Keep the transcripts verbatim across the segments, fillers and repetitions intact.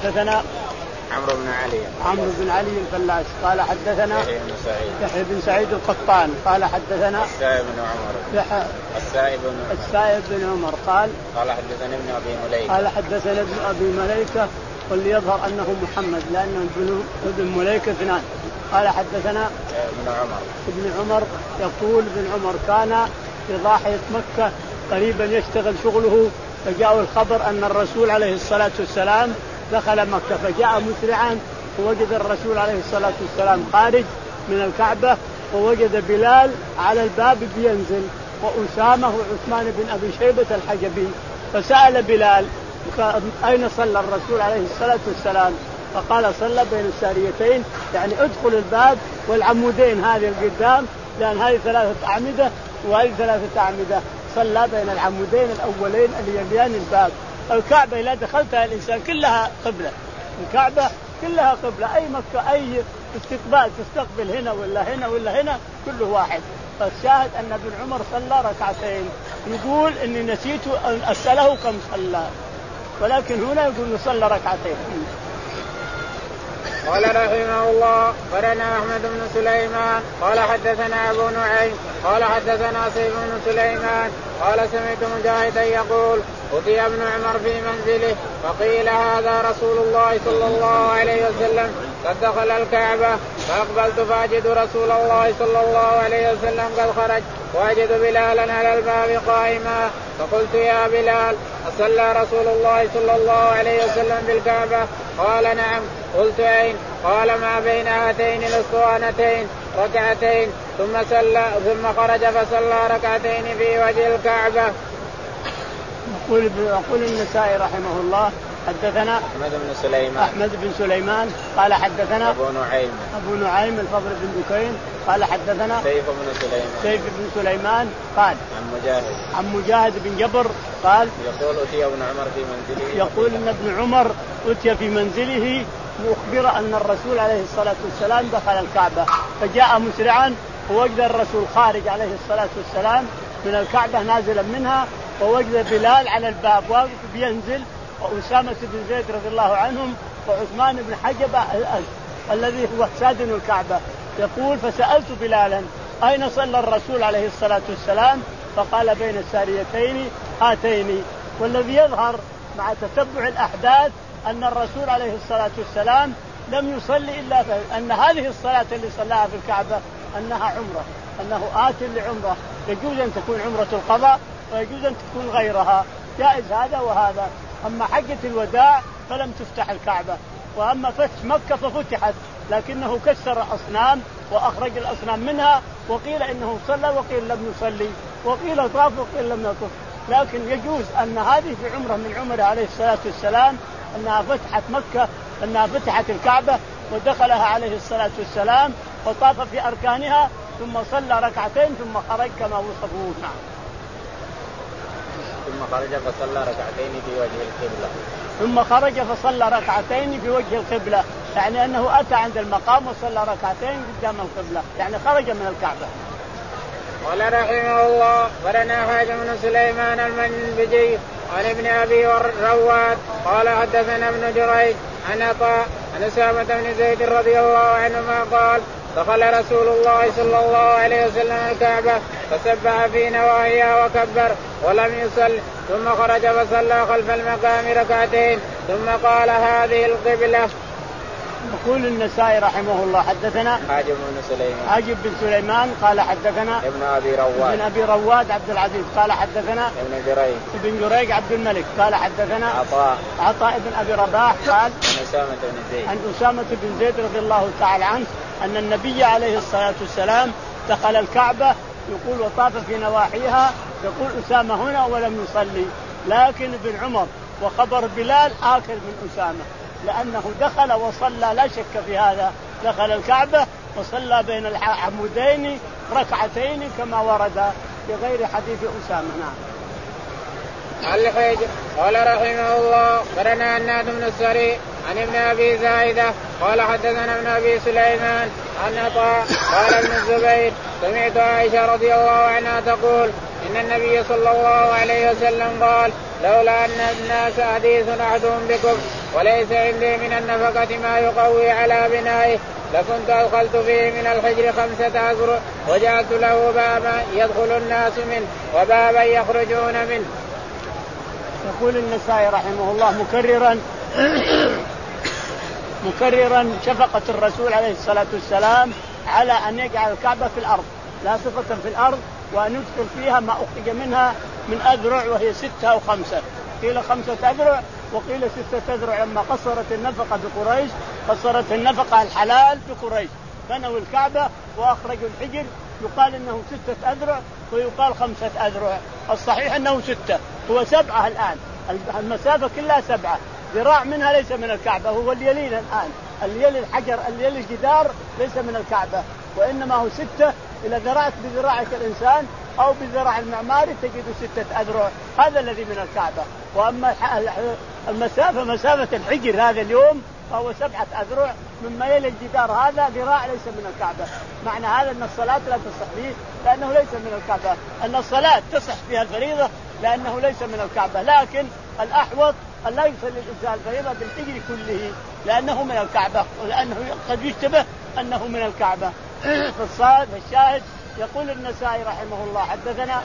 حدثنا عمرو بن علي عمرو بن علي الفلاس قال حدثنا يحيى بن سعيد يحيى بن سعيد القطان قال حدثنا السائب بن عمر يحيى السائب بن السائب بن عمر قال قال حدثنا ابن ابي مليكه قال حدثنا ابن ابي مليكه واللي يظهر انه محمد لانه ابن مليكه اثنان. قال حدثنا ابن عمر ابن عمر يقول ابن عمر كان في ضاحيه مكه قريبا يشتغل شغله فجاء الخبر ان الرسول عليه الصلاه والسلام دخل مكة فجاء مسرعا ووجد الرسول عليه الصلاة والسلام خارج من الكعبة ووجد بلال على الباب بينزل وأسامة وعثمان بن أبي شيبة الحجبي فسأل بلال أين صلى الرسول عليه الصلاة والسلام فقال صلى بين الساريتين يعني ادخل الباب والعمودين هذه القدام لأن هذه ثلاثة أعمدة وهذه ثلاثة أعمدة صلى بين العمودين الأولين اللي يليان الباب. الكعبة إذا دخلتها الإنسان كلها قبلة الكعبة كلها قبلة أي مكة أي استقبال تستقبل هنا ولا هنا ولا هنا كله واحد. فالشاهد أن ابن عمر صلى ركعتين يقول إني نسيت أن أسأله كم صلى ولكن هنا يقول صلى ركعتين. قال رحمه الله قرنا أحمد بن سليمان قال حدثنا أبو نعيم قال حدثنا سيف بن سليمان قال سمعت مجاهدا يقول أتي ابن عمر في منزله فقيل هذا رسول الله صلى الله عليه وسلم قد دخل الكعبة فأقبلت فأجد رسول الله صلى الله عليه وسلم قد خرج وأجد بلالا على الباب قائما فقلت يا بلال أصلى رسول الله صلى الله عليه وسلم بالكعبة؟ قال نعم. قلت أين؟ قال ما بين هاتين الأسطوانتين ركعتين ثم صلى ثم خرج فصلى ركعتين في وجه الكعبة. يقول يقول النسائي رحمه الله حدثنا أحمد بن سليمان أحمد بن سليمان قال حدثنا أبو نعيم أبو نعيم الفضل بن دكين قال حدثنا سيف بن سليمان سيف بن سليمان قال عن مجاهد عن مجاهد بن جبر قال يقول أتي ابن عمر في منزله يقول إن ابن عمر أتي في منزله مخبر أن الرسول عليه الصلاة والسلام دخل الكعبة فجاء مسرعا ووجد الرسول خارج عليه الصلاة والسلام من الكعبة نازلا منها ووجد بلال على الباب واقف بينزل وأسامة بن زيد رضي الله عنهم وعثمان بن حجبة الذي هو سادن الكعبة. يقول فسألت بلالا أين صلى الرسول عليه الصلاة والسلام؟ فقال بين الساريتين هاتين. والذي يظهر مع تتبع الأحداث أن الرسول عليه الصلاة والسلام لم يصلي إلا أن هذه الصلاة اللي صلاها في الكعبة أنها عمرة أنه آت لعمرة يجوز أن تكون عمرة القضاء ويجوز أن تكون غيرها جائز هذا وهذا. أما حجة الوداع فلم تفتح الكعبة وأما فتح مكة ففتحت لكنه كسر أصنام وأخرج الأصنام منها وقيل إنه صلى وقيل لم يصلي وقيل طاف وقيل لم يطف. لكن يجوز أن هذه في عمرة من عمره عليه الصلاة والسلام أنها فتحت مكة أنها فتحت الكعبة ودخلها عليه الصلاة والسلام وطاف في أركانها ثم صلى ركعتين ثم خرج كما وصفوه. نعم. ثم خرج فصلى ركعتين في وجه القبلة ثم خرج فصلى ركعتين في وجه القبلة يعني أنه أتى عند المقام وصلى ركعتين قدام القبلة يعني خرج من الكعبة. قال رحمه الله ولنا حاتم بن سليمان المنبجي عن ابن أبي رواد قال حدثنا ابن جريج عن عطاء عن أسامة بن زيد رضي الله عنهما قال دخل رسول الله صلى الله عليه وسلم الكعبة فسبح في نواحيها وكبر ولم يصل ثم خرج فصلى خلف المقام ركعتين ثم قال هذه القبلة. يقول النسائي رحمه الله حدثنا حاجب بن سليمان حاجب بن سليمان قال حدثنا ابن أبي رواد ابن أبي رواد عبد العزيز قال حدثنا ابن جريج ابن جريج عبد الملك قال حدثنا عطاء عطاء بن أبي رباح قال عن أسامة بن زيد عن أسامة بن زيد رضي الله تعالى عنه أن النبي عليه الصلاة والسلام دخل الكعبة يقول وطاف في نواحيها يقول أسامة هنا ولم يصلي لكن ابن عمر وخبر بلال آكل من أسامة لأنه دخل وصلى لا شك في هذا دخل الكعبة وصلى بين العمودين ركعتين كما ورد في غير حديث أسامة. نعم. الحج قال رحمه الله قرنا الناد بن السري عن ابن أبي زايدة قال حدثنا ابن أبي سليمان عن عطاء قال ابن الزبير سمعت عائشة رضي الله عنها تقول إن النبي صلى الله عليه وسلم قال لولا أن الناس حديث أحدهم بكفر وليس عندي من النفقة ما يقوي على بنائه لكنت أدخلت فيه من الحجر خمسة أذرع وجعلت له بابا يدخل الناس منه وبابا يخرجون منه. يقول النسائي رحمه الله مكررا مكررا شفقة الرسول عليه الصلاة والسلام على أن يجعل الكعبة في الأرض لا صفة في الأرض، وأن يدخل فيها ما أخرج منها من أذرع وهي ستة أو خمسة، قيل خمسة أذرع وقيل ستة أذرع. لما قصرت النفقة بقريش قصرت النفقة الحلال بقريش بنوا الكعبة وأخرجوا الحجر، يقال إنه ستة أذرع ويقال خمسة أذرع، الصحيح أنه ستة، هو سبعة الآن، المسافة كلها سبعة، ذراع منها ليس من الكعبة، هو اللي يلينا الآن اللي يلي الحجر اللي يلي الجدار ليس من الكعبة، وإنما هو ستة. إذا ذرعت بذراعك الإنسان أو بذراع المعماري تجد ستة أذرع، هذا الذي من الكعبة. وأما المسافة مسافة الحجر هذا اليوم فهو سبعة أذرع مما يلي الجدار، هذا ذراع ليس من الكعبة. معنى هذا أن الصلاة لا تصح فيه لأنه ليس من الكعبة، أن الصلاة تصح فيها الفريضة لأنه ليس من الكعبة، لكن الأحوط أن لا يصلي الإنسان الفريضة بالحجر كله لأنه من الكعبة، ولأنه قد يشتبه أنه من الكعبة. فالصاد الشاهد يقول النسائي رحمه الله حدثنا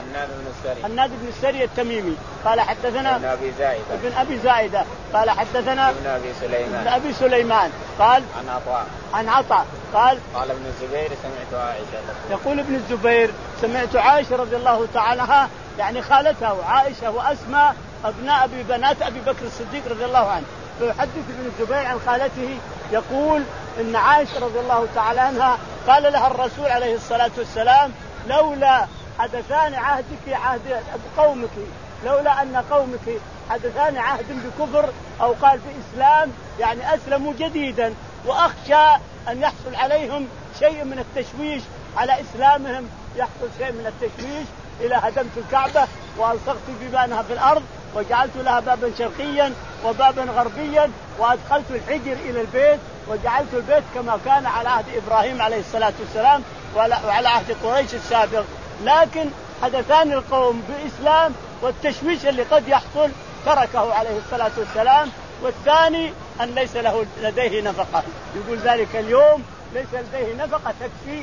الناد بن السري التميمي قال حدثنا ابن أبي زائدة ابن أبي زائدة قال حدثنا ابن أبي سليمان ابن أبي سليمان قال عن عطاء عن عطاء قال قال ابن الزبير سمعت عائشة يقول ابن الزبير سمعت عائشة رضي الله تعالى عنها يعني خالته عائشة وأسماء أبناء أبي بنات أبي بكر الصديق رضي الله عنه، فيحدث ابن الزبير عن خالته يقول إن عائشة رضي الله تعالى عنها قال لها الرسول عليه الصلاة والسلام لولا حدثان عهدك عهد قومك، لولا أن قومك حدثان عهد بكفر أو قال بإسلام يعني أسلموا جديدا وأخشى أن يحصل عليهم شيء من التشويش على إسلامهم، يحصل شيء من التشويش إلى هدمت الكعبة وألصقت بيبانها في الأرض وجعلت لها بابا شرقيا وبابا غربيا وأدخلت الحجر إلى البيت وجعلت البيت كما كان على عهد إبراهيم عليه الصلاة والسلام وعلى عهد قريش السابق. لكن حدثان القوم بإسلام والتشويش اللي قد يحصل تركه عليه الصلاة والسلام. والثاني أن ليس له لديه نفقة، يقول ذلك اليوم ليس لديه نفقة تكفي،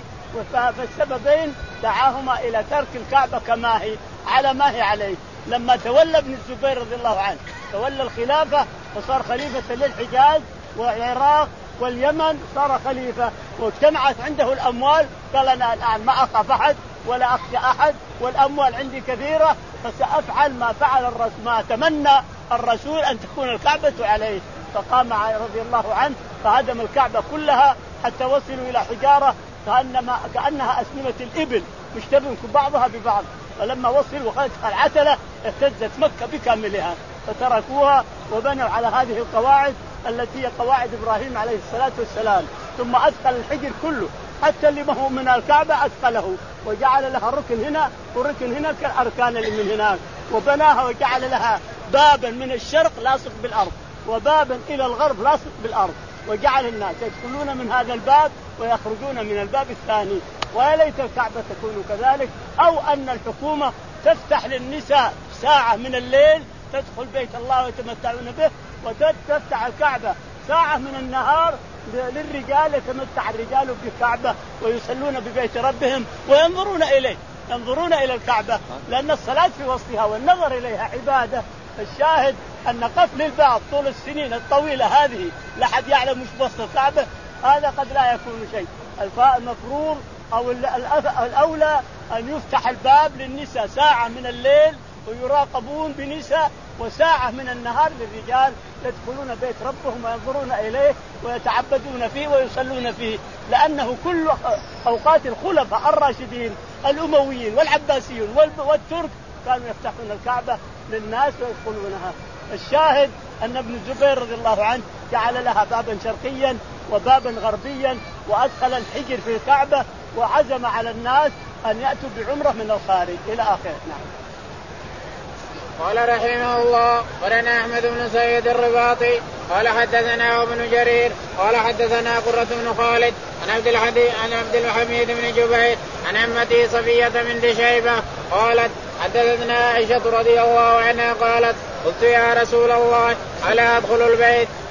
فالسببين دعاهما إلى ترك الكعبة كما هي على ما هي عليه. لما تولى ابن الزبير رضي الله عنه تولى الخلافة وصار خليفة للحجاز والعراق واليمن، صار خليفة واجتمعت عنده الأموال، قال أنا الآن ما أخاف أحد ولا أخشى أحد والأموال عندي كثيرة فسأفعل ما فعل الرسول ما تمنى الرسول أن تكون الكعبة عليه. فقام رضي الله عنه فهدم الكعبة كلها حتى وصلوا إلى حجارة كأنما كأنها أسنمة الإبل مشتبك بعضها ببعض، فلما وصلوا وخلت العتلة اهتزت مكة بكاملها فتركوها وبنوا على هذه القواعد التي هي قواعد إبراهيم عليه الصلاة والسلام. ثم أدخل الحجر كله حتى اللي ما هو من الكعبة أدخله وجعل لها ركن هنا وركن هنا كالأركان اللي من هناك، وبناها وجعل لها بابا من الشرق لاصق بالأرض وبابا إلى الغرب لاصق بالأرض، وجعل الناس يدخلون من هذا الباب ويخرجون من الباب الثاني. ويا ليت الكعبة تكون كذلك، أو أن الحكومة تفتح للنساء ساعة من الليل تدخل بيت الله ويتمتعون به، وتفتح الكعبة ساعة من النهار للرجال يتمتع الرجال بالكعبة ويصلون ببيت ربهم وينظرون إليه ينظرون إلى الكعبة، لأن الصلاة في وسطها والنظر إليها عبادة. الشاهد أن قفل الباب طول السنين الطويلة هذه لا حد يعلم مش وسط الكعبة، هذا قد لا يكون شيء. المفروض أو الأولى أن يفتح الباب للنساء ساعة من الليل ويراقبون بنساء، وساعة من النهار للرجال يدخلون بيت ربهم وينظرون إليه ويتعبدون فيه ويصلون فيه، لأنه كل أوقات الخلفاء الراشدين الأمويين والعباسيون والترك كانوا يفتحون الكعبة للناس ويدخلونها. الشاهد أن ابن الزبير رضي الله عنه جعل لها بابا شرقيا وبابا غربيا وأدخل الحجر في الكعبة وعزم على الناس أن يأتوا بعمرة من الخارج إلى آخره. نعم. قال رحمه الله قرنا أحمد بن سيد الرباطي قال حدثنا ابن جرير قال حدثنا قرة بن خالد عن عبد الحميد عن عبد الحميد بن جبير عن عمتي صفية بنت شيبة قالت حدثتنا عائشة رضي الله عنها قالت قلت يا رسول الله ألا أدخل البيت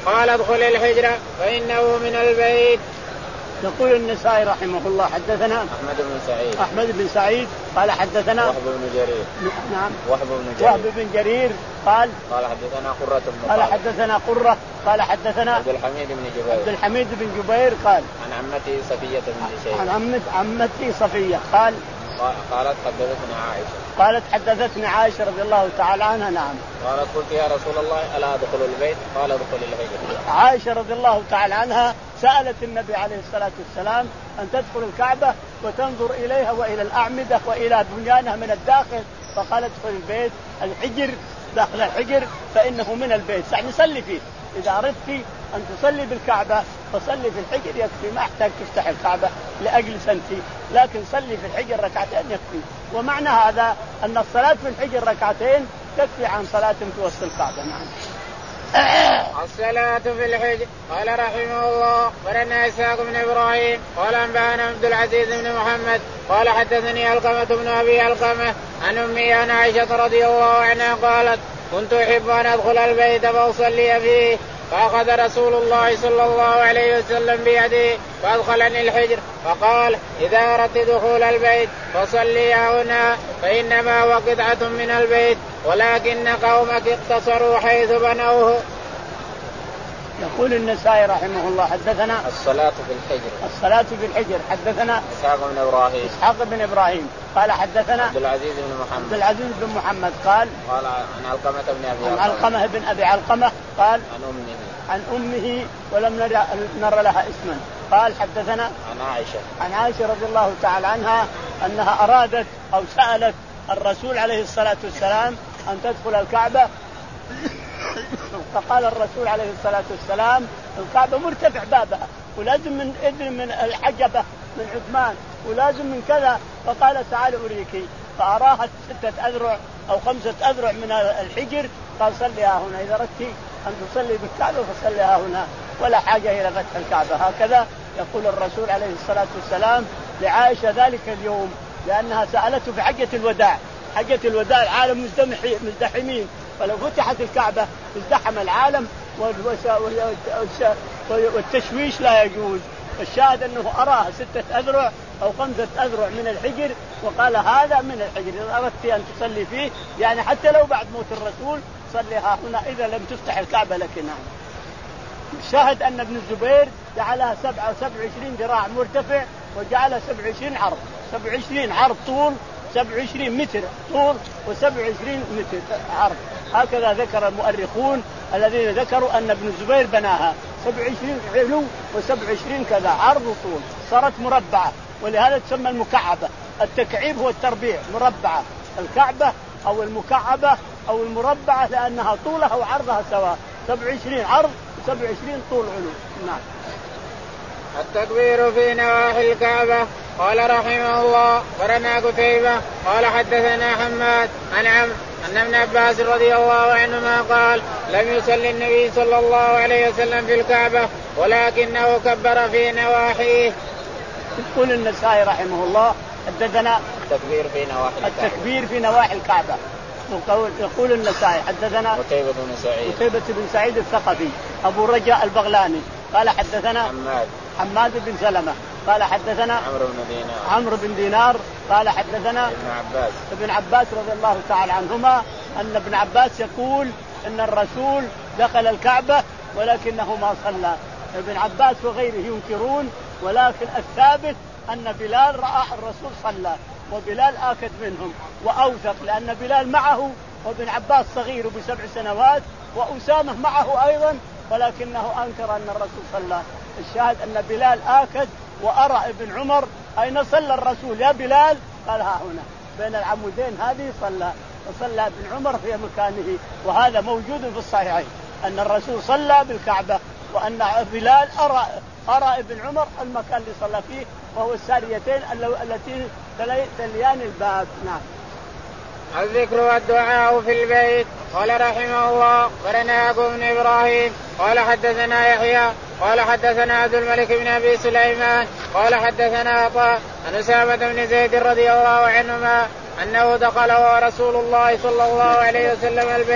قال ادخل الحجر فإنه من البيت. يقول النسائي رحمه الله حدثنا أحمد بن سعيد أحمد بن سعيد قال حدثنا وهب بن جرير نعم وهب بن جرير وهب بن جرير قال قال حدثنا قرة بن قال حدثنا قرة قال حدثنا عبد الحميد بن جبير عبد الحميد بن جبير قال عن عمتي صفية بن شيبة عن عمت عمتي صفية قال قالت حدثتني عائشة قالت حدثتني عائشة رضي الله تعالى عنها نعم قالت قلت يا رسول الله ألا أدخل البيت قال ادخل الحجر. عائشة رضي الله تعالى عنها سألت النبي عليه الصلاة والسلام أن تدخل الكعبة وتنظر إليها وإلى الأعمدة وإلى بنيانها من الداخل فقال ادخل البيت الحجر داخل الحجر فإنه من البيت يعني صلي فيه إذا أردت أن تصلي بالكعبة فصلي في الحجر يكفي ما أحتاج تفتح الكعبة لأجل سنتي لكن صلي في الحجر ركعتين يكفي. ومعنى هذا أن الصلاة في الحجر ركعتين تكفي عن صلاة في وسط الكعبة. نعم. الصلاة في الحجر. قال رحمه الله ولنا إسحاق بن إبراهيم قال أنبأنا عبد العزيز بن محمد قال حدثني علقمة بن أبي علقمة عن أمي عن عائشة رضي الله عنها قالت كنت أحب أن أدخل البيت فأصلي فيه فأخذ رسول الله صلى الله عليه وسلم بيدي فأدخلني الحجر فقال إذا أردت دخول البيت فصلي هنا فإنما هو قطعة من البيت ولكن قومك اقتصروا حيث بنوه. يقول النسائي رحمه الله حدثنا الصلاة في الحجر. الصلاة في الحجر حدثنا إسحاق بن إبراهيم إسحاق بن إبراهيم قال حدثنا عبد العزيز بن محمد عبد العزيز بن محمد قال قال عن علقمة بن أبي عن علقمة بن أبي علقمة قال عن أمه عن أمه ولم نرى, نرى لها اسما قال حدثنا عن عائشة عن عائشة رضي الله تعالى عنها أنها أرادت أو سألت الرسول عليه الصلاة والسلام أن تدخل الكعبة فقال الرسول عليه الصلاة والسلام الكعبة مرتفع بابها ولازم من إذن من الحجبة من عثمان ولازم من كذا فقال تعال أريكي فأراها ستة أذرع أو خمسة أذرع من الحجر قال صليها هنا إذا أردت أن تصلي بالكعبة فصليها هنا ولا حاجة إلى فتح الكعبة. هكذا يقول الرسول عليه الصلاة والسلام لعائشة ذلك اليوم لأنها سألته في حجة الوداع. حجة الوداع العالم مزدحمين فلو فتحت الكعبة ازدحم العالم والتشويش لا يجوز. الشاهد أنه أراها ستة أذرع أو خمسة أذرع من الحجر وقال هذا من الحجر إذا أردت أن تصلي فيه يعني حتى لو بعد موت الرسول صليها هنا إذا لم تفتح الكعبة لك. نعم. الشاهد أن ابن الزبير جعلها سبعة وسبع وعشرين ذراع مرتفع وجعلها سبع وعشرين عرض سبع وعشرين عرض طول سبع وعشرين متر طول وسبع وعشرين متر عرض. هكذا ذكر المؤرخون الذين ذكروا أن ابن الزبير بناها سبع وعشرين علو وسبع وعشرين كذا عرض وطول صارت مربعة ولهذا تسمى المكعبة. التكعيب هو التربيع مربعة الكعبة أو المكعبة أو المربعة لأنها طولها وعرضها سواء سبع وعشرين عرض وسبع وعشرين طول علو. نعم. التكبير في نواحي الكعبة. قال رحمه الله ورنا قتيبة قال حدثنا حماد عن عمرو أن ابن عباس رضي الله عنهما قال لم يصلي النبي صلى الله عليه وسلم في الكعبة ولكنه كبر في نواحيه. يقول النسائي رحمه الله حدثنا التكبير في نواحي الكعبة. التكبير في نواحي الكعبة. يقول النسائي حدثنا قتيبة بن سعيد قتيبة بن سعيد الثقفي أبو رجاء البغلاني قال حدثنا حماد حماد بن سلمة قال حدثنا عمرو بن دينار عمرو بن دينار قال حدثنا ابن عباس ابن عباس رضي الله تعالى عنهما أن ابن عباس يقول أن الرسول دخل الكعبة ولكنه ما صلى. ابن عباس وغيره ينكرون ولكن الثابت أن بلال رأى الرسول صلى وبلال آكد منهم وأوثق لأن بلال معه وابن عباس صغير بسبع سنوات وأسامة معه أيضا ولكنه أنكر أن الرسول صلى. الشاهد أن بلال آكد وأرى ابن عمر أين صلى الرسول يا بلال قال ها هنا بين العمودين هذه صلى وصلى ابن عمر في مكانه. وهذا موجود في الصحيحين أن الرسول صلى بالكعبة وأن بلال أرى أرى ابن عمر المكان اللي صلى فيه وهو الساريتين التي تليان الباب. نعم. الذكر والدعاء في البيت. قال رحمه الله ولنا يعقوب بن إبراهيم قال حدثنا يحيى قال حدثنا عبد الملك بن أبي سليمان قال حدثنا عطاء عن أسامة بن زيد رضي الله عنهما أنه دخل ورسول الله صلى الله عليه وسلم البيت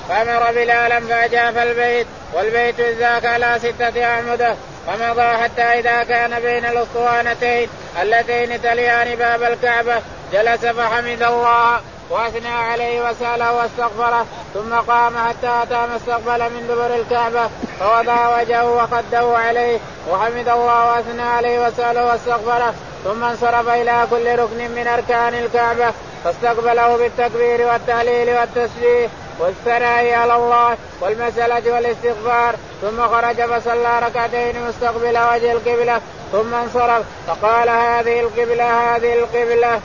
فأمر بلالا فأجاف البيت والبيت ذاك على ستة أعمدة فمضى حتى إذا كان بين الأسطوانتين اللتين تليان باب الكعبة جلس فحمد الله وأثنى عليه وسأله واستغفره ثم قام حتى أتى ما استقبل من دبر الكعبة فوضع وجهه وخده عليه وحمد الله وأثنى عليه وسأله واستغفره ثم انصرف إلى كل ركن من أركان الكعبة فاستقبله بالتكبير والتهليل والتسبيح والثناء على الله والمسألة والاستغفار ثم خرج فصلى ركعتين مستقبل وجه القبلة ثم انصرف فقال هذه القبلة هذه القبلة.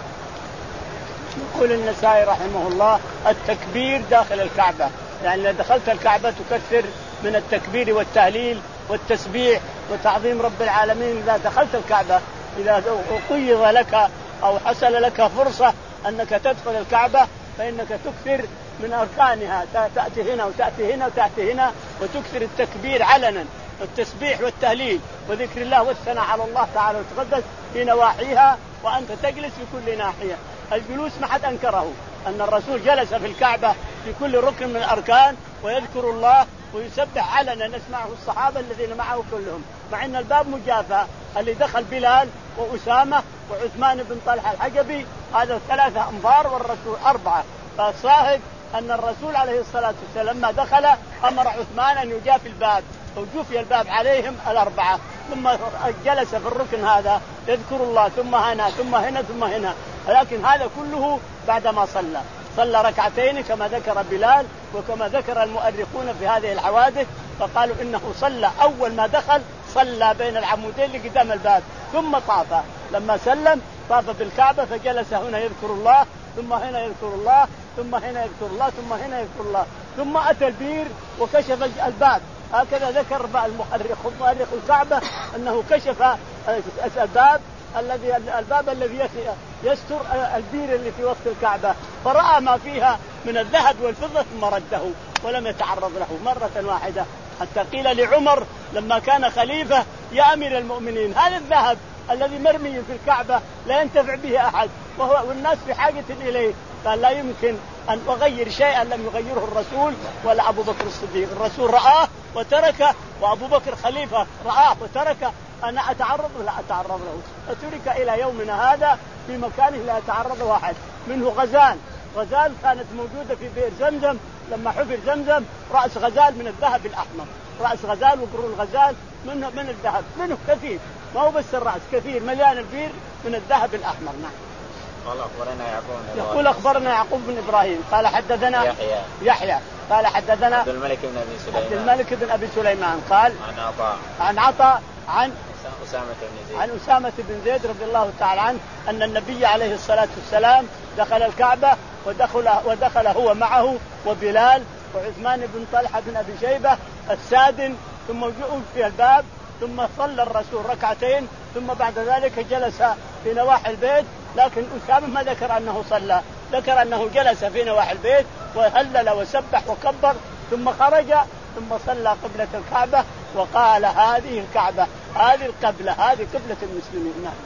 يقول النسائي رحمه الله التكبير داخل الكعبة، يعني إذا دخلت الكعبة تكثر من التكبير والتهليل والتسبيح وتعظيم رب العالمين. إذا دخلت الكعبة إذا قيض لك أو حصل لك فرصة أنك تدخل الكعبة فإنك تكثر من أركانها، تأتي هنا وتأتي هنا وتأتي هنا وتكثر التكبير علنا والتسبيح والتهليل وذكر الله والثناء على الله تعالى وتقدس في نواحيها وأنت تجلس في كل ناحية. الجلوس ما حد أنكره أن الرسول جلس في الكعبة في كل ركن من الأركان ويذكر الله ويسبح علنا نسمعه الصحابة الذين معه كلهم، مع أن الباب مجافى. اللي دخل بلال وأسامة وعثمان بن طلحة الحجبي هذا ثلاثة أنفار والرسول أربعة، فالصاحب أن الرسول عليه الصلاة والسلام لما دخل أمر عثمان أن يجافي الباب وجوفي الباب عليهم الأربعة، ثم جلس في الركن هذا يذكر الله ثم هنا ثم هنا ثم هنا. لكن هذا كله بعدما صلى صلى ركعتين كما ذكر بلال وكما ذكر المؤرخون في هذه الحوادث، فقالوا إنه صلى أول ما دخل صلى بين العمودين اللي قدام الباب ثم طاف، لما سلم طاف بالكعبة فجلس هنا يذكر الله ثم هنا يذكر الله ثم هنا يذكر الله ثم هنا يذكر الله ثم أتى البير وكشف الباب. هكذا ذكر المؤرخ مؤرخ الكعبة أنه كشف الباب الذي الباب الذي يستر البير اللي في وسط الكعبة، فرأى ما فيها من الذهب والفضة ثم رده ولم يتعرض له مرة واحدة، حتى قيل لعمر لما كان خليفة يا أمير المؤمنين هذا الذهب الذي مرمي في الكعبة لا ينتفع به أحد وهو والناس في حاجة إليه، قال لا يمكن أن أغير شيئا لم يغيره الرسول ولا أبو بكر الصديق. الرسول رآه وتركه وأبو بكر خليفة رآه وتركه، أنا أتعرض ولا أتعرض له؟ فترك إلى يومنا هذا في مكانه لا يتعرض واحد منه. غزال غزال كانت موجودة في بئر زمزم لما حفر زمزم، رأس غزال من الذهب الأحمر، رأس غزال وقرون الغزال منه من الذهب منه كثير، ما هو بس الرأس كثير مليان البير من الذهب الأحمر. نعم. قال أخبرنا يعقوب يقول أخبرنا يعقوب بن إبراهيم قال حدثنا يحيى يحيى قال حدثنا عبد الملك بن أبي سليمان عبد الملك بن أبي سليمان قال عن عطاء عن عطاء عن أسامة بن زيد عن أسامة بن زيد رضي الله تعالى عنه أن النبي عليه الصلاة والسلام دخل الكعبة ودخل ودخل هو معه وبلال وعثمان بن طلحة بن أبي شيبة السادن، ثم جاءوا في الباب ثم صلى الرسول ركعتين ثم بعد ذلك جلس في نواحي البيت، لكن أسامة ما ذكر أنه صلى، ذكر أنه جلس في نواحي البيت وهلل وسبح وكبر ثم خرج ثم صلى قبلة الكعبة وقال هذه الكعبة هذه القبلة هذه قبلة المسلمين. نعم.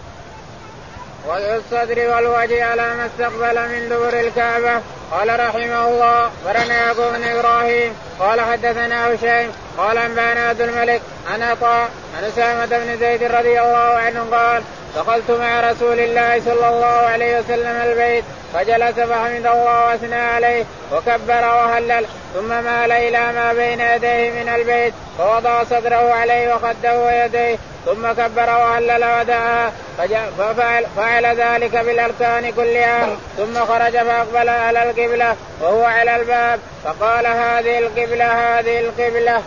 والصدر والوجه على ما استقبل من دبر الكعبة. قال رحمه الله ورنا يعقوب بن إبراهيم قال حدثنا هشيم قال أنبانا عبد الملك عن عطاء عن أسامة بن زيد رضي الله عنه قال دخلت مع رسول الله صلى الله عليه وسلم البيت فجلس فحمد الله واثنى عليه وكبر وهلل ثم مال إلى ما بين يديه من البيت فوضع صدره عليه وخده ويديه ثم كبر وهلل ودعا ففعل فعل ذلك بالأركان كلها ثم خرج فأقبل على القبلة وهو على الباب فقال هذه القبلة هذه القبلة.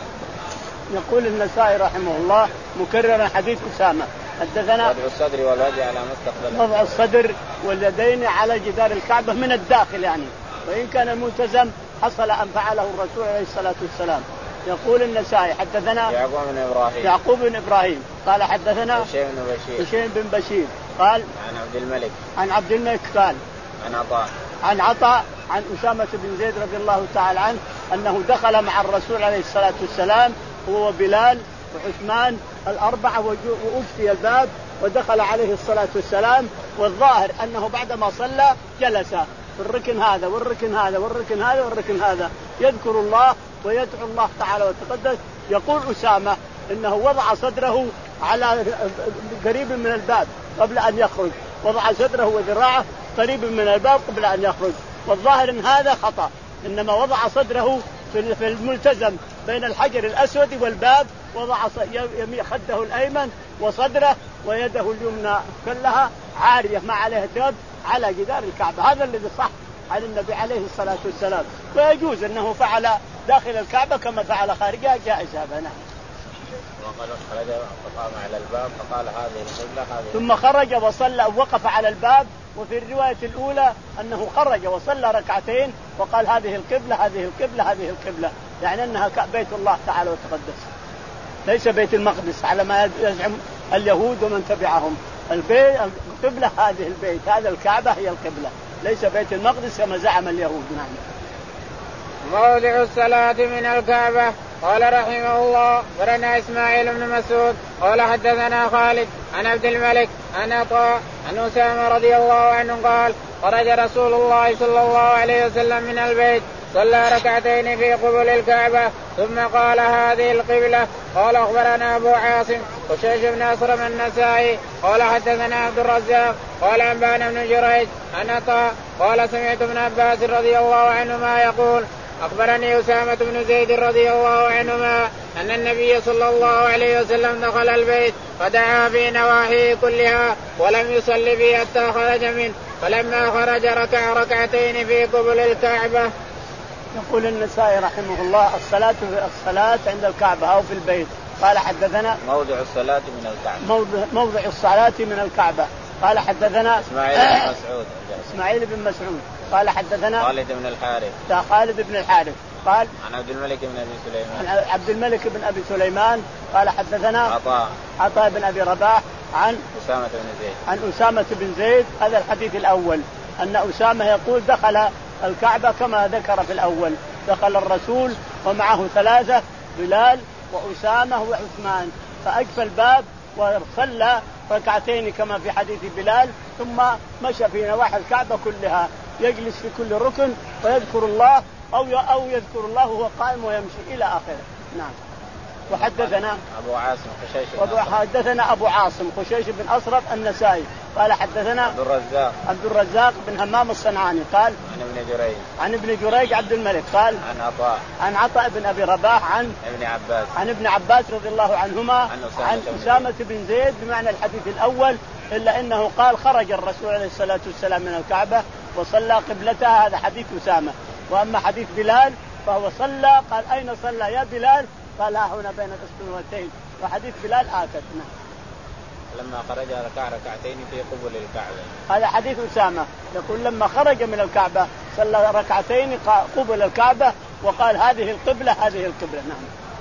يقول النسائي رحمه الله مكررا حديث أسامة حدثنا وضع الصدر والوجه على ما استقبل وضع الصدر واليدين على جدار الكعبة من الداخل يعني، وإن كان ملتزم حصل أن فعله الرسول عليه الصلاة والسلام. يقول النسائي حدثنا يعقوب بن إبراهيم يعقوب بن إبراهيم قال حدثنا هشيم بن بشير هشيم بن بشير قال عن عبد الملك عن عبد الملك قال عن عطاء عن عطاء عن أسامة بن زيد رضي الله تعالى عنه أنه دخل مع الرسول عليه الصلاة والسلام هو بلال وعثمان الأربعة وأجفي الباب ودخل عليه الصلاة والسلام، والظاهر أنه بعدما صلى جلس والركن هذا والركن هذا والركن هذا والركن هذا يذكر الله ويدعو الله تعالى وتقدس. يقول أسامة إنه وضع صدره على قريب من الباب قبل أن يخرج، وضع صدره وذراعه قريب من الباب قبل أن يخرج، والظاهر إن هذا خطأ، إنما وضع صدره في الملتزم بين الحجر الأسود والباب، وضع خده الأيمن وصدره ويده اليمنى كلها عارية ما عليها ثوب على جدار الكعبة. هذا الذي صح عن النبي عليه الصلاة والسلام، ويجوز أنه فعل داخل الكعبة كما فعل خارجها، جائز هذا. نعم. وقال خرج فقام على الباب فقال هذه القبلة هذه، ثم خرج وصلى ووقف على الباب. وفي الرواية الأولى أنه خرج وصلى ركعتين وقال هذه القبلة هذه القبلة هذه القبلة، يعني أنها بيت الله تعالى وتقدس، ليس بيت المقدس على ما يزعم اليهود ومن تبعهم. البيت القبلة هذه البيت، هذا الكعبة هي القبلة، ليس بيت المقدس كما زعم اليهود. نعم. موضع الصلاة من الكعبة. قال رحمه الله ورنا إسماعيل بن مسعود قال حدثنا خالد عن عبد الملك عن عطاء عن أسامة رضي الله عنه قال خرج رسول الله صلى الله عليه وسلم من البيت صلى ركعتين في قبل الكعبة ثم قال هذه القبلة. قال أخبرنا أبو عاصم وشيش بن أسرم النسائي قال حدثنا عبد الرزاق قال أنبانا بن جريج عن عطاء قال سمعت ابن عباس رضي الله عنهما يقول أخبرني أسامة بن زيد رضي الله عنهما أن النبي صلى الله عليه وسلم دخل البيت فدعا في نواحيه كلها ولم يصلي به حتى خرج منه، فلما خرج ركع ركعتين في قبل الكعبة. يقول النسائي رحمه الله الصلاة الصلاة عند الكعبة أو في البيت. قال حدثنا موضع الصلاة من الكعبة. موضع, موضع الصلاة من الكعبة. قال حدثنا إسماعيل بن مسعود إسماعيل بن مسعود قال حدثنا خالد بن الحارث خالد بن الحارث قال عن عبد الملك بن أبي سليمان عن عبد الملك بن أبي سليمان قال حدثنا عطاء عطاء بن أبي رباح عن أسامة بن زيد عن أسامة بن زيد. هذا الحديث الأول أن أسامة يقول دخل الكعبة كما ذكر في الأول، دخل الرسول ومعه ثلاثة بلال وأسامة وعثمان، فأجفى الباب وصلى ركعتين كما في حديث بلال، ثم مشى في نواحي الكعبة كلها يجلس في كل ركن ويذكر الله أو أو يذكر الله وهو قائم ويمشي إلى آخره. نعم. وحدثنا أبو عاصم خشيش حدثنا أبو عاصم خشيش بن أسرف النسائي قال حدثنا عبد الرزاق عبد الرزاق بن همام الصنعاني قال عن ابن جريج عن ابن جريج عبد الملك قال عن عطاء عن عطاء بن أبي رباح عن ابن عباس عن ابن عباس رضي الله عنهما عن أسامة, عن أسامة بن زيد بمعنى الحديث الأول، إلا أنه قال خرج الرسول عليه الصلاة والسلام من الكعبة وصلى قبلتها، هذا حديث أسامة. وأما حديث بلال فهو صلى، قال أين صلى يا بلال؟ قال ها هنا بين الأسبوعتين، وحديث بلال آكد. لما خرج ركع ركعتين في قبل الكعبة. هذا حديث أسامة يقول لما خرج من الكعبة صلى ركعتين قبل الكعبة وقال هذه القبلة هذه القبلة. نعم.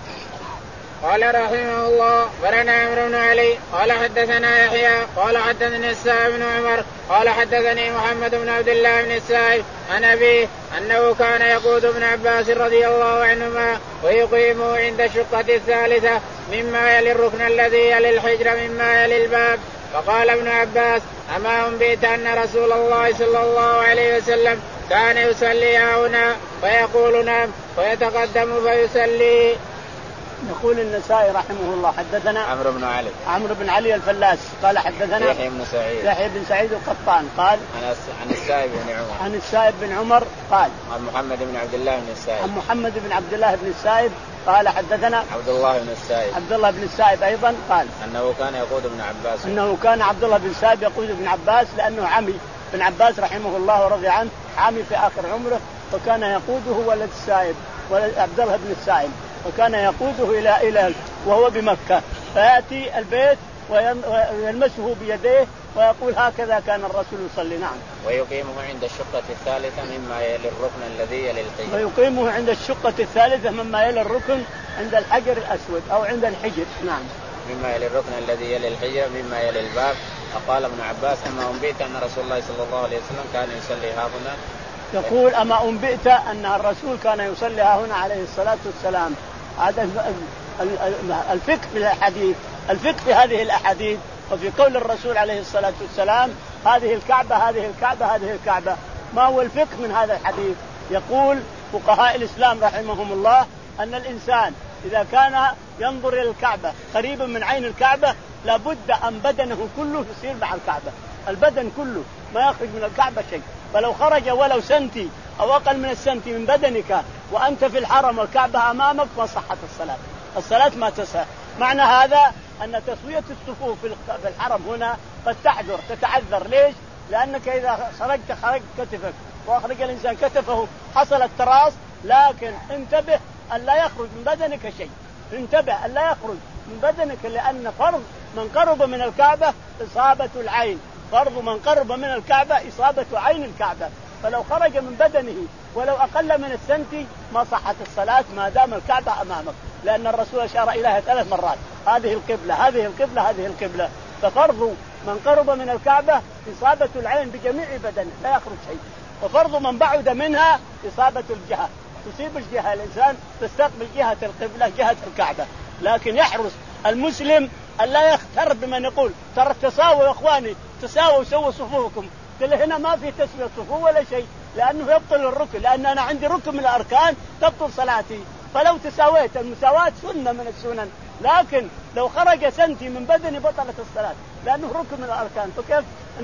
قال رحمه الله ورنا عمرو بن علي قال حدثنا يحيى قال حدثني السائب بن عمر قال حدثني محمد بن عبد الله بن السائب عن أبيه أنه كان يقود ابن عباس رضي الله عنهما ويقيمه عند الشقة الثالثة مما يلي الركن الذي يلي الحجر مما يلي الباب. فقال ابن عباس أما أنبئت أن رسول الله صلى الله عليه وسلم كان يصلي هنا فيقول نعم ويتقدم فيصلي. يقول النسائي رحمه الله حدثنا عمرو بن علي عمرو بن علي الفلاس قال حدثنا يحيى بن سعيد يحيى بن سعيد القطان قال عن السائب بن عمر عن السائب بن عمر قال عن محمد بن عبد الله بن السائب عن محمد بن عبد الله بن السائب قال حدثنا عبد الله بن السائب عبد الله بن السائب أيضا قال أنه كان يقود ابن عباس أنه كان عبد الله بن السائب يقود ابن عباس لأنه عمي ابن عباس رحمه الله ورضي عنه، عمي في آخر عمره، وكان يقوده ولد السائب ولد عبد الله بن السائب، وكان يقوده إلى إلى وهو بمكة، فيأتي البيت ويلمسه بيديه ويقول هكذا كان الرسول يصلي. نعم. ويقيمه عند الشقة الثالثة مما يلي الركن الذي يلي الحجر. ويقيمه عند الشقة الثالثة مما يلي الركن عند الحجر الأسود أو عند الحجر. نعم. مما يلي الركن الذي يلي الحجر مما يلي الباب. فقال ابن عباس أما أنبئت أن رسول الله صلى الله عليه وسلم كان يصلي ها هنا. يقول أما أنبئت أن الرسول كان يصلي ها هنا عليه الصلاة والسلام. هذا الفقه في الحديث، الفقه في هذه الأحاديث وفي قول الرسول عليه الصلاة والسلام هذه الكعبة هذه الكعبة هذه الكعبة ما هو الفقه من هذا الحديث؟ يقول فقهاء الإسلام رحمهم الله أن الإنسان إذا كان ينظر إلى الكعبة قريبا من عين الكعبة لابد أن بدنه كله يصير مع الكعبة، البدن كله ما يخرج من الكعبة شيء. فلو خرج ولو سنتي أو أقل من السنتي من بدنك وأنت في الحرم والكعبة أمامك ما صحت الصلاة، الصلاة ما تصح. معنى هذا أن تسوية الصفوف في الحرم هنا قد تحذر تتعذر. ليش؟ لأنك إذا خرجت خرجت كتفك وأخرج الإنسان كتفه حصل التراص، لكن انتبه أن لا يخرج من بدنك شيء، انتبه أن لا يخرج من بدنك، لأن فرض من قرب من الكعبة إصابة العين، فرض من قرب من الكعبة إصابة عين الكعبة. فلو خرج من بدنه ولو أقل من السنتي ما صحت الصلاة ما دام الكعبة أمامك، لأن الرسول أشار إليها ثلاث مرات، هذه القبلة هذه القبلة هذه القبلة. ففرض من قرب من الكعبة إصابة العين بجميع بدنه لا يخرج شيء، وفرض من بعد منها إصابة الجهة، تصيب الجهة الإنسان تستقبل جهة القبلة جهة الكعبة. لكن يحرص المسلم ألا يختر بمن يقول ترى تساووا يا إخواني تساووا سووا صفوفكم، قال هنا ما في تسوية صفوف ولا شيء، لأنه يبطل الركن، لأن أنا عندي ركن من الأركان تبطل صلاتي. فلو تساويت، المساواة سنة من السنن، لكن لو خرج سنتي من بدني بطلت الصلاة لأنه ركن من الأركان. فكيف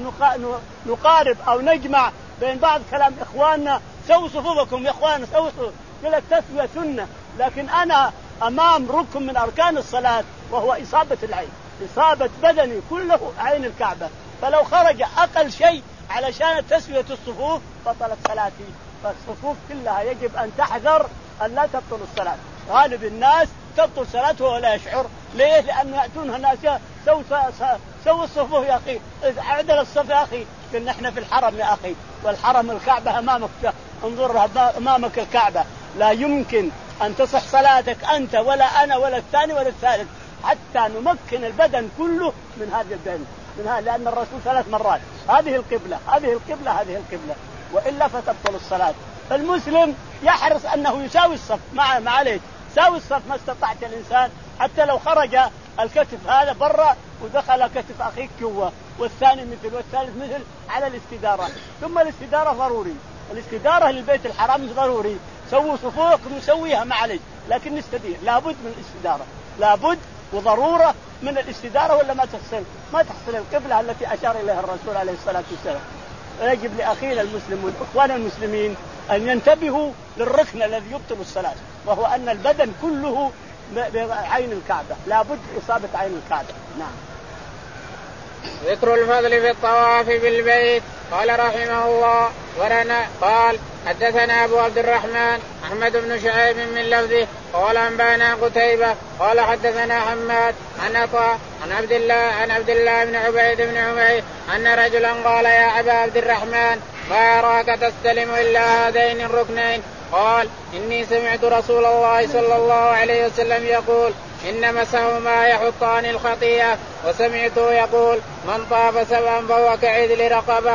نقارب أو نجمع بين بعض كلام إخواننا سووا صفوفكم يا إخوان سووا صفوف، يقول التسوية سنة، لكن أنا أمام ركن من أركان الصلاة وهو إصابة العين، إصابة بدني كله عين الكعبة. فلو خرج أقل شيء علشان تسوية الصفوف بطلت صلاتي. فالصفوف كلها يجب أن تحذر أن لا تبطل الصلاة. غالب الناس تبطل صلاته ولا يشعر. ليه؟ لأن يأتونها ناس سووا سو الصفوف يا أخي، عدل الصف يا أخي، قلنا إحنا في الحرم يا أخي، والحرم الكعبة أمامك، انظرها أمامك الكعبة، لا يمكن أن تصح صلاتك أنت ولا أنا ولا الثاني ولا الثالث حتى نمكن البدن كله من هذا البدن من هذا، لأن الرسول ثلاث مرات هذه القبلة هذه القبلة هذه القبلة، وإلا فتبطل الصلاة. فالمسلم يحرص أنه يساوي الصف، مع معليش ساوي الصف ما استطعت الإنسان، حتى لو خرج الكتف هذا برا ودخل كتف أخيك جوا والثاني مثل والثالث مثل على الاستدارة. ثم الاستدارة ضروري، الاستدارة للبيت الحرام ضروري، سووا صفوفكم نسويها معليش، لكن نستدير لابد من الاستدارة، لابد وضرورة من الاستدارة ولا ما تحصل ما تحصل القبلة التي أشار إليها الرسول عليه الصلاة والسلام. يجب لأخينا المسلم والإخوان المسلمين أن ينتبهوا للركن الذي يبطل الصلاة، وهو أن البدن كله بعين الكعبة، لابد إصابة عين الكعبة. نعم. ذكر الفضل في الطواف بالبيت. قال رحمه الله ورنا قال حدثنا أبو عبد الرحمن أحمد بن شعيب من لفظه قال أنبانا قتيبة قال حدثنا حماد عن عطاء عن عبد الله عن عبد الله بن عبيد بن عمير أن رجلا قال يا أبا عبد الرحمن ما أراك تستلم إلا هذين الركنين؟ قال إني سمعت رسول الله صلى الله عليه وسلم يقول إن مسحهما يحطان الخطيئة، وسمعته يقول من طاف سبعا فهو كعدل رقبة.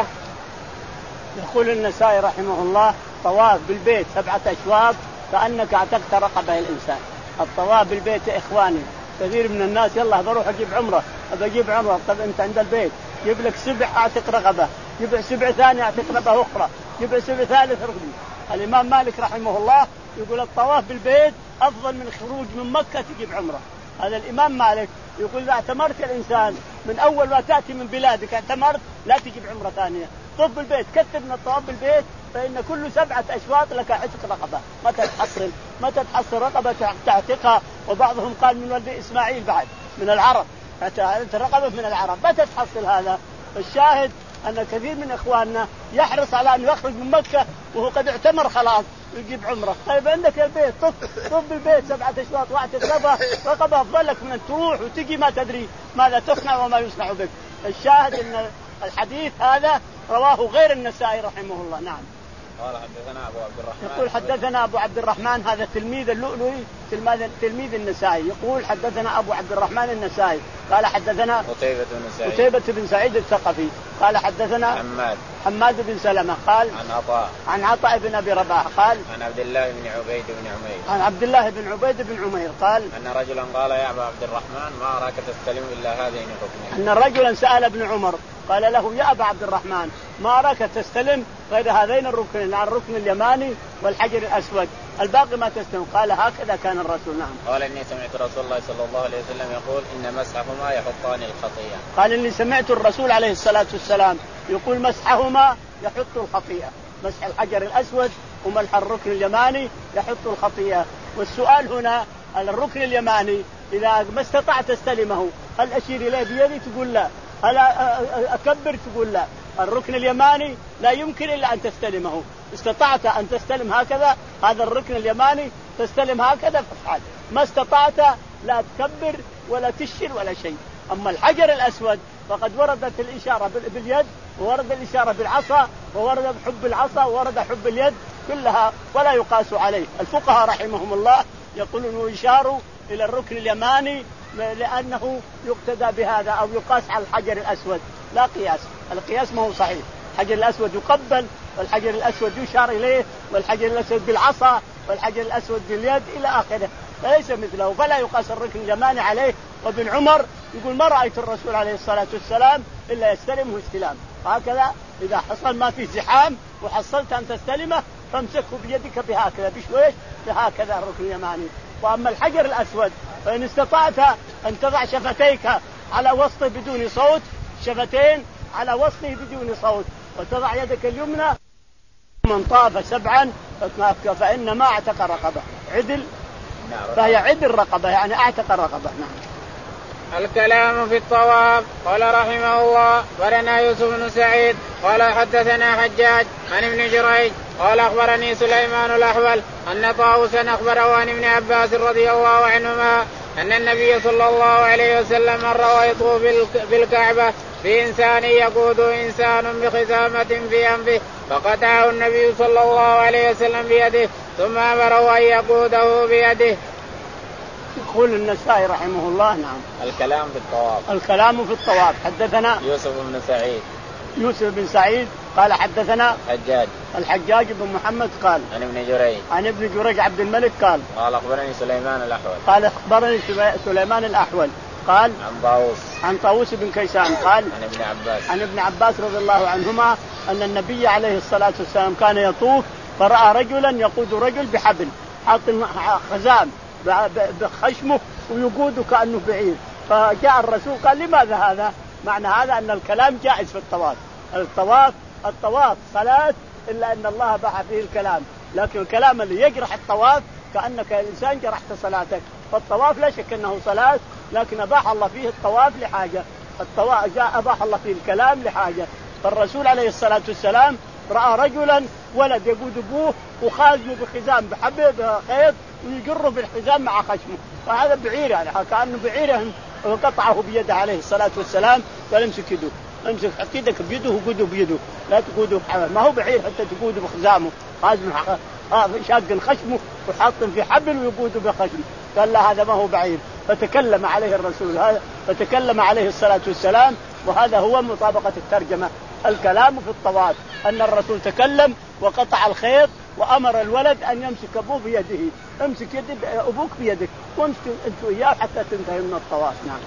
يقول النسائي رحمه الله طواف بالبيت سبعة أشواط كأنك اعتقت رقبة الإنسان. الطواف بالبيت يا إخواني كثير من الناس يلا بروح أجيب عمرة أبى أجيب عمرة، طب أنت عند البيت جيب لك سبع أعتق رقبة، جيب سبع ثاني أعتق رقبة أخرى، جيب سبع ثالث رقبة. الإمام مالك رحمه الله يقول الطواف بالبيت أفضل من خروج من مكة تجيب عمرة. هذا الإمام مالك يقول إذا اعتمرت الإنسان من أول ما تأتي من بلادك اعتمرت لا تجيب عمرة ثانية، طب بالبيت كتب من الطواف بالبيت فإن كل سبعة أشواط لك عتق رقبة، ما تتحصل ما تتحصل رقبة تعتقها. وبعضهم قال من ولد إسماعيل بعد من العرب، رقبة من العرب ما تتحصل هذا. الشاهد أن كثير من إخواننا يحرص على أن يخرج من مكة وهو قد اعتمر خلاص يجيب عمرة. طيب عندك البيت طب طب بالبيت سبعة أشواط واعتق رقبة رقبة أفضل لك من أن تروح وتجي ما تدري ماذا تصنع وما يصنع بك. الشاهد أن الحديث هذا رواه غير النسائي رحمه الله. نعم. قال حدثنا أبو عبد الرحمن يقول حدثنا أبو عبد الرحمن هذا تلميذ اللؤلؤي تلميذ النسائي، يقول حدثنا أبو عبد الرحمن النسائي قال حدثنا قتيبة بن سعيد قتيبة بن سعيد الثقفي قال حدثنا حماد حماد بن سلمة قال عن عطاء عن عطاء بن أبي رباح قال عن عبد الله بن عبيد بن عمير عن عبد الله بن عبيد بن عمير قال أن رجلا قال يا أبا عبد الرحمن ما أراك تستلم إلا هذين الركنين. أن رجلا سأل ابن عمر قال له يا أبا عبد الرحمن ما أراك تستلم غير هذين الركنين، الركن اليماني والحجر الأسود، الباقي ما تستلم. قال هكذا كان الرسول. نعم. قال إني سمعت رسول الله صلى الله عليه وسلم يقول إن مسحهما يحطان الخطيئة. قال إني سمعت الرسول عليه الصلاة والسلام يقول مسحهما يحط الخطيئة، مسح الحجر الأسود ومسح الركن اليماني يحط الخطيئة. والسؤال هنا على الركن اليماني إذا ما استطعت تستلمه هل أشير إليه بيدي؟ تقول لا. هل أكبر؟ تقول لا. الركن اليماني لا يمكن إلا أن تستلمه، استطعت أن تستلم هكذا هذا الركن اليماني تستلم هكذا فافعل، ما استطعت لا تكبر ولا تشير ولا شيء. أما الحجر الأسود فقد وردت الإشارة باليد وورد الإشارة بالعصا وورد بحب العصا وورد حب اليد كلها ولا يقاس عليه. الفقهاء رحمهم الله يقولون يشاروا إلى الركن اليماني لأنه يقتدى بهذا أو يقاس على الحجر الأسود، لا قياس. القياس ما هو صحيح. الحجر الأسود يقبل والحجر الأسود يشار إليه والحجر الأسود بالعصا والحجر الأسود باليد إلى آخره، فليس مثله، فلا يقاس الركن اليماني عليه. وابن عمر يقول ما رأيت الرسول عليه الصلاة والسلام إلا يستلمه استلام، هكذا إذا حصل ما فيه زحام وحصلت أن تستلمه فامسكه بيدك بهكذا بشويش بهكذا الركن اليماني. وأما الحجر الأسود فإن استطعت أن تضع شفتيك على وسطه بدون صوت، شفتين على وسطه بدون صوت، وتضع يدك اليمنى. من طاف سبعا فإنما اعتق رقبة عدل، فهي عدل رقبة يعني اعتق رقبة. نعم. الكلام في الطواف. قال رحمه الله ولنا يوسف بن سعيد قال حدثنا حجاج عن ابن جريج قال أخبرني سليمان الأحول أن طاووسا أخبره عن ابن عباس رضي الله عنهما أن النبي صلى الله عليه وسلم مر ويطوف بالكعبة في إنسان يقود إنسان بخزامة في أنفه فقطعه النبي صلى الله عليه وسلم بيده ثم أمره أن يقوده بيده. يقول النسائي رحمه الله. نعم. الكلام في الطواف. الكلام في الطواف. حدثنا يوسف بن سعيد يوسف بن سعيد قال حدثنا حجاج الحجاج بن محمد قال عن ابن جريج عن ابن جريج عبد الملك قال قال أخبرني سليمان الأحول قال أخبرني سليمان الأحول قال عن طاووس عن طاووس بن كيسان قال عن ابن عباس عن ابن عباس رضي الله عنهما أن النبي عليه الصلاة والسلام كان يطوف فرأى رجلا يقود رجل بحبل حاط خزام بخشمه ويقود كأنه بعير، فجاء الرسول قال لماذا هذا؟ معنى هذا أن الكلام جائز في الطواف. الطواف الطواف صلاة إلا أن الله باح فيه الكلام، لكن الكلام اللي يجرح الطواف كأنك إنسان جرحت صلاتك. فالطواف لا شك أنه صلاة، لكن أباح الله فيه الطواف لحاجة. الطواف جاء أباح الله فيه الكلام لحاجة. فالرسول عليه الصلاة والسلام رأى رجلا ولد يقود أبوه وخازمه بخزام بحبل بخيط ويجره بالحزام مع خشمه، فهذا بعير يعني كأنه بعيره وقطعه بيده عليه الصلاة والسلام. قال امسك يده، امسك حط يدك بيده وقوده بيده، لا تقوده بحبل، ما هو بعير حتى تقوده بخزامه خازمه شاق خشمه وحاط في حبل ويقوده بخشمه. قال لا هذا ما هو بعير، فتكلم عليه الرسول هذا فتكلم عليه الصلاة والسلام. وهذا هو مطابقة الترجمة. الكلام في الطواف أن الرسول تكلم وقطع الخيط وأمر الولد أن يمسك أبوه بيده، امسك يد أبوك بيدك وامسك أنت وياه حتى تنتهي من الطواف. نعم.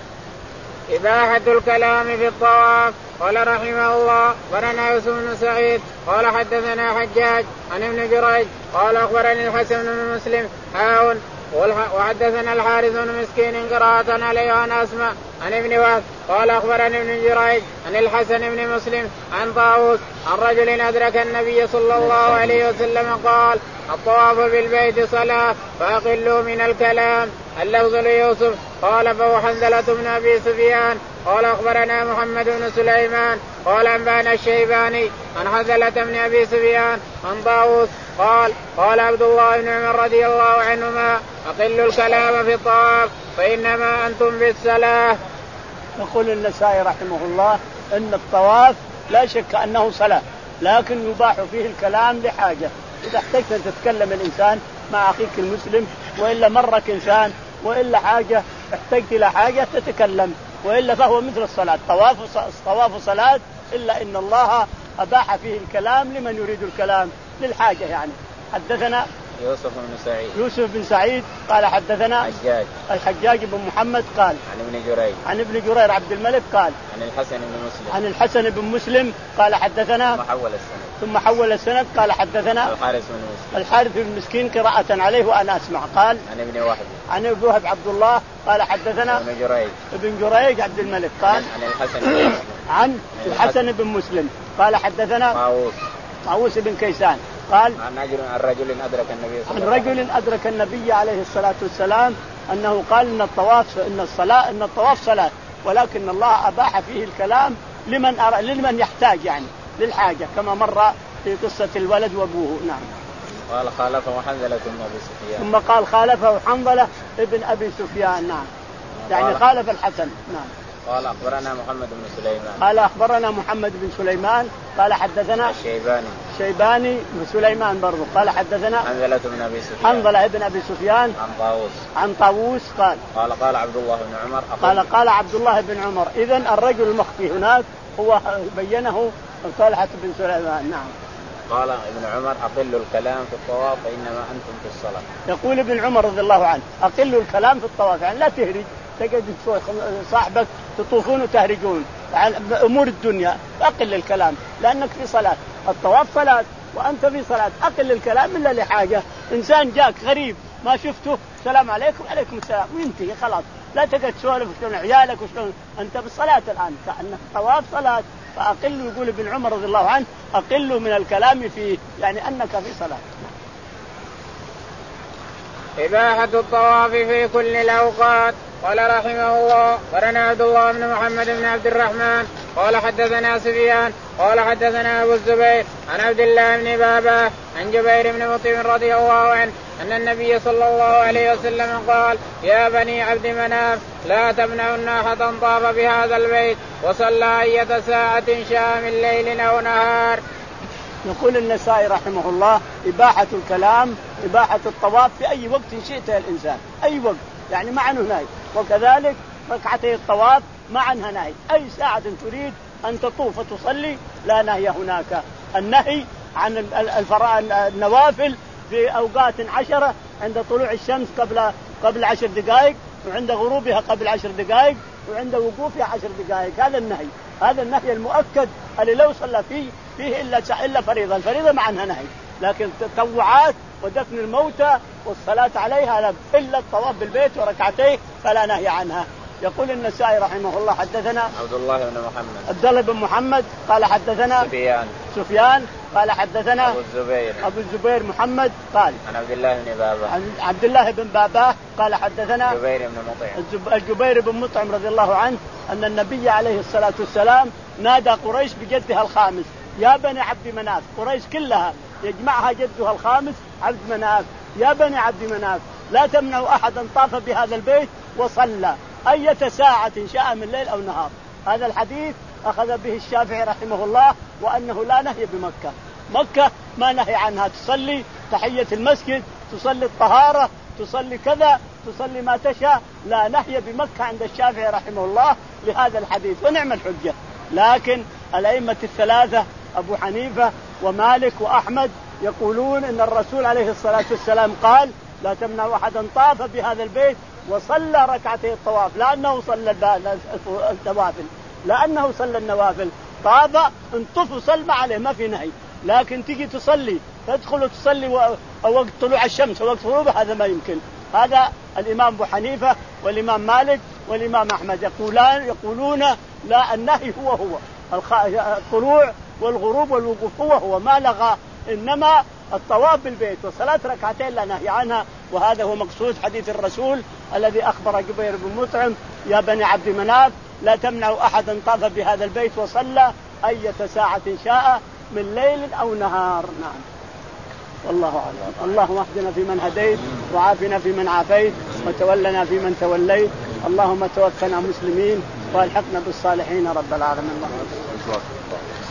إباحة الكلام في الطواف. قال رحمه الله ولنا يوسف بن سعيد قال حدثنا حجاج عن ابن جريج قال أخبرني الحسن بن مسلم هاون وحدثنا الحارث بن مسكين قراءة عليه وأنا أسمع عن ابن وهب قال أخبرني ابن جريج عن الحسن بن مسلم عن طاووس عن رجل أدرك النبي صلى الله عليه وسلم قال الطواف بالبيت صلاة فأقلوا من الكلام. اللفظ ليوسف قال فهو حنظلة بن أبي سفيان قال أخبرنا محمد بن سليمان قال أنبانا الشيباني عن حنظلة بن أبي سفيان عن طاووس قال قال عبد الله بن عمر رضي الله عنهما أقلوا الكلام في الطواف فإنما أنتم في الصلاة. يقول النسائي رحمه الله أن الطواف لا شك أنه صلاة، لكن يباح فيه الكلام لحاجة. إذا احتجت أن تتكلم الإنسان مع أخيك المسلم وإلا مرك إنسان وإلا حاجة احتجت إلى حاجة تتكلم، وإلا فهو مثل الصلاة. طواف طواف صلاة إلا إن الله أباح فيه الكلام لمن يريد الكلام للحاجة يعني. حدثنا يوسف بن سعيد يوسف بن سعيد قال حدثنا حجاج الحجاج بن محمد قال عن ابن جرير عن ابن جرير عبد الملك قال عن الحسن بن مسلم عن الحسن بن مسلم قال حدثنا ثم حول السند ثم حول السند قال حدثنا الحارث بن مسكين الحارث بن مسكين قراءة عليه وأنا أسمع قال عن ابن وهب عن ابن وهب عبد الله قال حدثنا ابن جريج ابن جريج عبد الملك قال عن الحسن بن مسلم عن الحسن بن مسلم قال حدثنا طاووس طاووس بن كيسان قال عن رجل أدرك النبي صلى عن الله عليه وسلم رجل أدرك النبي عليه الصلاة والسلام أنه قال إن الطواف إن الصلاة إن الطواف صلاة ولكن الله أباح فيه الكلام لمن أرى لمن يحتاج يعني للحاجة كما مر في قصة الولد وأبوه. نعم. قال خالفه حنظلة بن أبي سفيان ثم قال خالفه حنظلة ابن أبي سفيان. نعم يعني خالف الحسن. نعم. قال أخبرنا محمد بن سليمان قال أخبرنا محمد بن سليمان قال حدثنا الشيباني شيباني بن سليمان برضو قال حدثنا حنظلة بن أبي سفيان حنظلة ابن أبي سفيان عن طاووس عن طاووس قال قال قال عبد الله بن عمر قال قال عبد الله بن عمر. إذن الرجل المخفي هناك هو بينه طلحة بن سليمان. نعم. قال ابن عمر أقل الكلام في الطواف فإنما أنتم في الصلاة. يقول ابن عمر رضي الله عنه أقل الكلام في الطواف يعني لا تهرج تجد صاحبك تطوفون وتهرجون عن أمور الدنيا أقل الكلام لأنك في صلاة. الطواف صلاة وأنت في صلاة أقل الكلام إلا لحاجة. إنسان جاك غريب ما شفته السلام عليكم عليكم السلام وينتهي خلاص لا تقعد تسولف وشلون عيالك وشلون أنت بالصلاة الآن كأنك الطواف صلاة. فأقل يقول ابن عمر رضي الله عنه أقل من الكلام فيه يعني أنك في صلاة. إباحة الطواف في كل الأوقات. قال رحمه الله قرنا عبد الله بن محمد بن عبد الرحمن قال حدثنا سفيان قال حدثنا أبو الزبير عن عبد الله بن بابا عن جبير بن مطعم رضي الله عنه أن النبي صلى الله عليه وسلم قال يا بني عبد مناف لا تمنعن أحدا طاف بهذا البيت وصلى أية ساعة شاء من ليل أو نهار. يقول النسائي رحمه الله إباحة الكلام إباحة الطواف في أي وقت شئت الإنسان أي وقت يعني ما عنه نهي. وكذلك ركعتي الطواف ما عنها نهي أي ساعة تريد أن تطوف وتصلي لا نهي هناك. النهي عن النوافل في أوقات عشرة عند طلوع الشمس قبل قبل عشر دقائق وعند غروبها قبل عشر دقائق وعند وقوفها عشر دقائق. هذا النهي هذا النهي المؤكد اللي لو صلى فيه فيه إلا إلا فريضة. الفريضة ما عنها نهي لكن التطوعات ودفن الموتى والصلاة عليها إلا الطواف بالبيت وركعتيه فلا نهي عنها. يقول النسائي رحمه الله حدثنا عبد الله بن محمد عبد الله بن محمد قال حدثنا سفيان سفيان قال حدثنا أبو الزبير أبو الزبير محمد قال عن عبد الله بن بابا عن عبد الله بن بابا قال حدثنا جبير بن مطعم الجبير بن مطعم رضي الله عنه أن النبي عليه الصلاة والسلام نادى قريش بجدها الخامس يا بني عبد مناف. قريش كلها يجمعها جدها الخامس عبد مناف يا بني عبد مناف لا تمنعوا أحدا طاف بهذا البيت وصلى أية ساعة شاء من ليل أو نهار. هذا الحديث أخذ به الشافعي رحمه الله وأنه لا نهي بمكة. مكة ما نهي عنها تصلي تحية المسجد تصلي الطهارة تصلي كذا تصلي ما تشاء لا نهي بمكة عند الشافعي رحمه الله لهذا الحديث ونعم الحجة. لكن الأئمة الثلاثة أبو حنيفة ومالك وأحمد يقولون إن الرسول عليه الصلاة والسلام قال لا تمنع أحدا طاف بهذا البيت وصلى ركعتي الطواف لأنه صلى النوافل لأنه صلى النوافل طاف انطف وصل ما عليه ما في نهي. لكن تيجي تصلي تدخل وتصلي وقت طلوع الشمس ووقت غروبها هذا ما يمكن. هذا الإمام أبو حنيفة والإمام مالك والإمام أحمد يقولان يقولون لا النهي هو هو الطلوع والغروب والوقوف هو هو ما لغى إنما الطواف بالبيت وصلاة ركعتين لا نهي عنها. وهذا هو مقصود حديث الرسول الذي أخبر جبير بن مطعم يا بني عبد مناف لا تمنعوا أحدا طاف بهذا البيت وصلى أية ساعة شاء من ليل أو نهار. نعم والله أعلم. اللهم اهدنا فيمن هديت وعافنا فيمن عافيت وتولنا فيمن توليت. اللهم توفنا مسلمين والحقنا بالصالحين رب العالمين.